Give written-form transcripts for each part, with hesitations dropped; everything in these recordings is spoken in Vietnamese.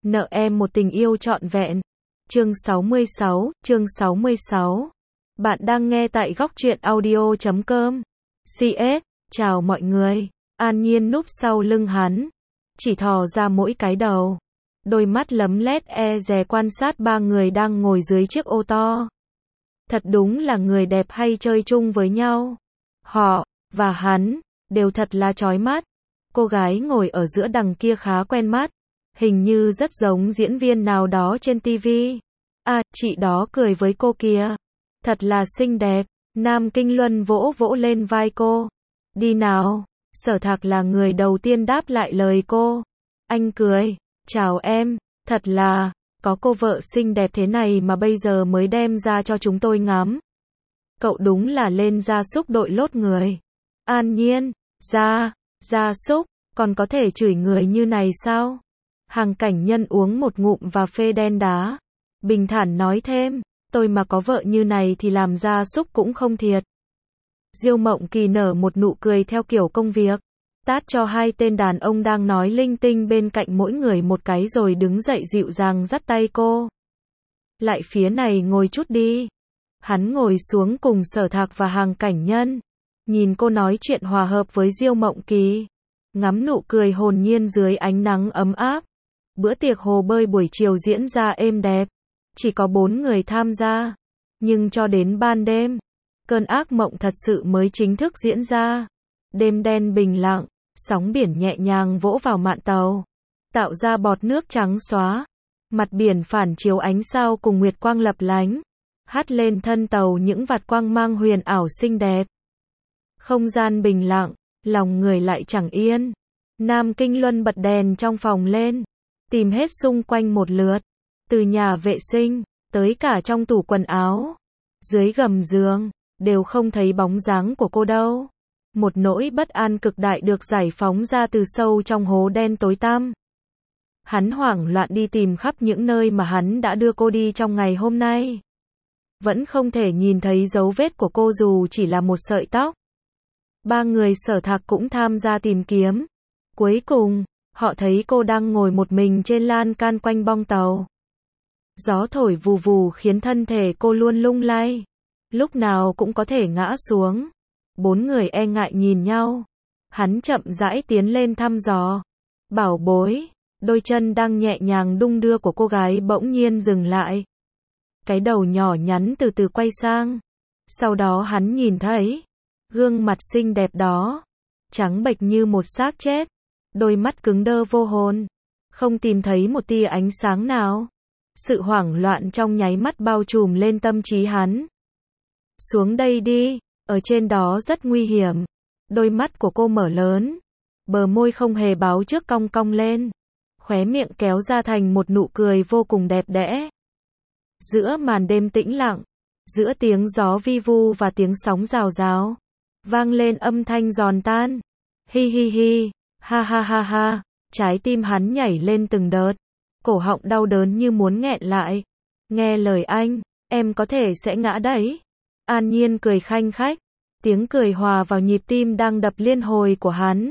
Nợ em một tình yêu trọn vẹn. Chương 66. Bạn đang nghe tại góc truyện audio.com. CS, chào mọi người. An Nhiên núp sau lưng hắn, chỉ thò ra mỗi cái đầu. Đôi mắt lấm lét dè quan sát ba người đang ngồi dưới chiếc ô to. Thật đúng là người đẹp hay chơi chung với nhau. Họ, và hắn, đều thật là chói mắt. Cô gái ngồi ở giữa đằng kia khá quen mắt. Hình như rất giống diễn viên nào đó trên TV. À, chị đó cười với cô kìa. Thật là xinh đẹp. Nam Kinh Luân vỗ vỗ lên vai cô. Đi nào. Sở Thạc là người đầu tiên đáp lại lời cô. Anh cười. Chào em. Thật là, có cô vợ xinh đẹp thế này mà bây giờ mới đem ra cho chúng tôi ngắm. Cậu đúng là lên gia súc đội lốt người. An Nhiên. Gia súc, còn có thể chửi người như này sao? Hàng Cảnh Nhân uống một ngụm và phê đen đá. Bình thản nói thêm, tôi mà có vợ như này thì làm gia súc cũng không thiệt. Diêu Mộng Kỳ nở một nụ cười theo kiểu công việc. Tát cho hai tên đàn ông đang nói linh tinh bên cạnh mỗi người một cái rồi đứng dậy dịu dàng dắt tay cô. Lại phía này ngồi chút đi. Hắn ngồi xuống cùng Sở Thạc và Hàng Cảnh Nhân. Nhìn cô nói chuyện hòa hợp với Diêu Mộng Kỳ. Ngắm nụ cười hồn nhiên dưới ánh nắng ấm áp. Bữa tiệc hồ bơi buổi chiều diễn ra êm đẹp. Chỉ có 4 người tham gia. Nhưng cho đến ban đêm, cơn ác mộng thật sự mới chính thức diễn ra. Đêm đen bình lặng, sóng biển nhẹ nhàng vỗ vào mạn tàu, tạo ra bọt nước trắng xóa. Mặt biển phản chiếu ánh sao cùng nguyệt quang lập lánh, hắt lên thân tàu những vạt quang mang huyền ảo xinh đẹp. Không gian bình lặng, lòng người lại chẳng yên. Nam Kinh Luân bật đèn trong phòng lên, tìm hết xung quanh một lượt, từ nhà vệ sinh, tới cả trong tủ quần áo, dưới gầm giường, đều không thấy bóng dáng của cô đâu. Một nỗi bất an cực đại được giải phóng ra từ sâu trong hố đen tối tăm. Hắn hoảng loạn đi tìm khắp những nơi mà hắn đã đưa cô đi trong ngày hôm nay. Vẫn không thể nhìn thấy dấu vết của cô dù chỉ là một sợi tóc. Ba người Sở Thạc cũng tham gia tìm kiếm. Cuối cùng, họ thấy cô đang ngồi một mình trên lan can quanh bong tàu. Gió thổi vù vù khiến thân thể cô luôn lung lay. Lúc nào cũng có thể ngã xuống. 4 người e ngại nhìn nhau. Hắn chậm rãi tiến lên thăm dò. Bảo bối, đôi chân đang nhẹ nhàng đung đưa của cô gái bỗng nhiên dừng lại. Cái đầu nhỏ nhắn từ từ quay sang. Sau đó hắn nhìn thấy gương mặt xinh đẹp đó, trắng bệch như một xác chết. Đôi mắt cứng đơ vô hồn, không tìm thấy một tia ánh sáng nào. Sự hoảng loạn trong nháy mắt bao trùm lên tâm trí hắn. Xuống đây đi, ở trên đó rất nguy hiểm. Đôi mắt của cô mở lớn, bờ môi không hề báo trước cong cong lên, khóe miệng kéo ra thành một nụ cười vô cùng đẹp đẽ. Giữa màn đêm tĩnh lặng, giữa tiếng gió vi vu và tiếng sóng rào rào, vang lên âm thanh giòn tan. Hi hi hi, ha ha ha ha, trái tim hắn nhảy lên từng đợt, cổ họng đau đớn như muốn nghẹn lại. Nghe lời anh, em có thể sẽ ngã đấy. An Nhiên cười khanh khách, tiếng cười hòa vào nhịp tim đang đập liên hồi của hắn.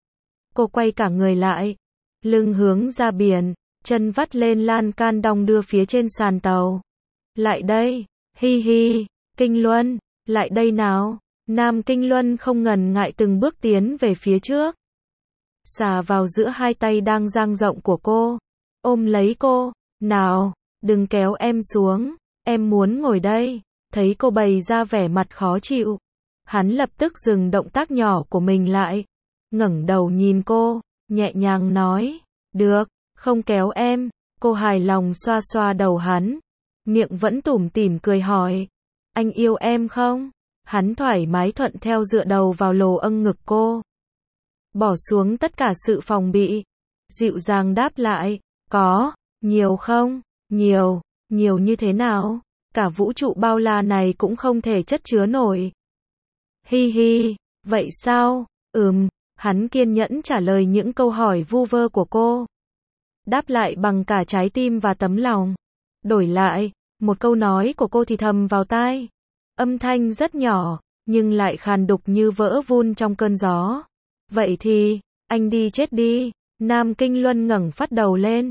Cô quay cả người lại, lưng hướng ra biển, chân vắt lên lan can đong đưa phía trên sàn tàu. Lại đây, hi hi, Kinh Luân, lại đây nào. Nam Kinh Luân không ngần ngại từng bước tiến về phía trước, xà vào giữa hai tay đang dang rộng của cô, ôm lấy cô. Nào, đừng kéo em xuống, em muốn ngồi đây. Thấy cô bày ra vẻ mặt khó chịu, hắn lập tức dừng động tác nhỏ của mình lại, ngẩng đầu nhìn cô, nhẹ nhàng nói, được, không kéo em. Cô hài lòng xoa xoa đầu hắn, miệng vẫn tủm tỉm cười hỏi, anh yêu em không? Hắn thoải mái thuận theo dựa đầu vào lồ âng ngực cô, bỏ xuống tất cả sự phòng bị, dịu dàng đáp lại, có, nhiều không? Nhiều như thế nào? Cả vũ trụ bao la này cũng không thể chất chứa nổi. Hi hi, vậy sao? Hắn kiên nhẫn trả lời những câu hỏi vu vơ của cô. Đáp lại bằng cả trái tim và tấm lòng. Đổi lại, một câu nói của cô thì thầm vào tai. Âm thanh rất nhỏ, nhưng lại khàn đục như vỡ vun trong cơn gió. Vậy thì, anh đi chết đi. Nam Kinh Luân ngẩng phát đầu lên,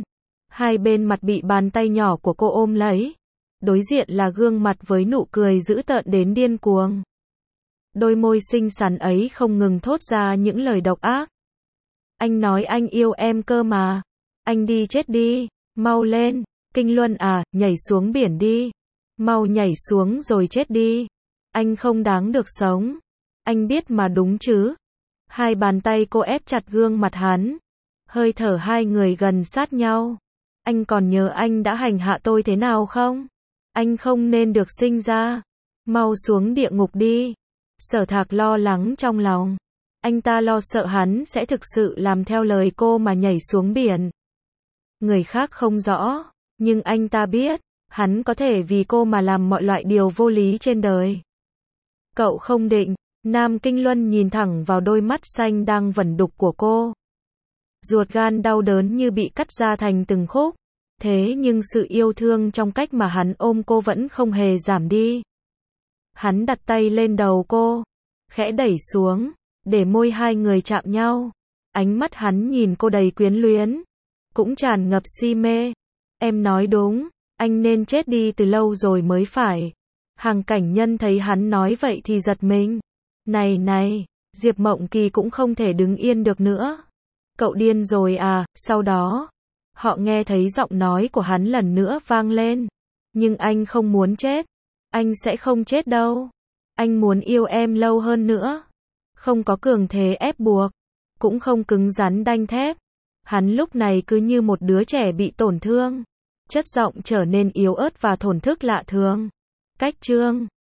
Hai bên mặt bị bàn tay nhỏ của cô ôm lấy. Đối diện là gương mặt với nụ cười dữ tợn đến điên cuồng. Đôi môi xinh xắn ấy không ngừng thốt ra những lời độc ác. Anh nói anh yêu em cơ mà. Anh đi chết đi. Mau lên. Kinh Luân à, nhảy xuống biển đi. Mau nhảy xuống rồi chết đi. Anh không đáng được sống. Anh biết mà đúng chứ. Hai bàn tay cô ép chặt gương mặt hắn. Hơi thở hai người gần sát nhau. Anh còn nhớ anh đã hành hạ tôi thế nào không? Anh không nên được sinh ra. Mau xuống địa ngục đi. Sở Thạc lo lắng trong lòng. Anh ta lo sợ hắn sẽ thực sự làm theo lời cô mà nhảy xuống biển. Người khác không rõ, nhưng anh ta biết, hắn có thể vì cô mà làm mọi loại điều vô lý trên đời. Cậu không định. Nam Kinh Luân nhìn thẳng vào đôi mắt xanh đang vẩn đục của cô. Ruột gan đau đớn như bị cắt ra thành từng khúc. Thế nhưng sự yêu thương trong cách mà hắn ôm cô vẫn không hề giảm đi. Hắn đặt tay lên đầu cô, khẽ đẩy xuống, để môi hai người chạm nhau. Ánh mắt hắn nhìn cô đầy quyến luyến, cũng tràn ngập si mê. Em nói đúng, anh nên chết đi từ lâu rồi mới phải. Hàng Cảnh Nhân thấy hắn nói vậy thì giật mình. Này, Diệp Mộng Kỳ cũng không thể đứng yên được nữa. Cậu điên rồi à? Sau đó, họ nghe thấy giọng nói của hắn lần nữa vang lên. Nhưng anh không muốn chết. Anh sẽ không chết đâu. Anh muốn yêu em lâu hơn nữa. Không có cường thế ép buộc, cũng không cứng rắn đanh thép. Hắn lúc này cứ như một đứa trẻ bị tổn thương. Chất giọng trở nên yếu ớt và thổn thức lạ thường. Cách chương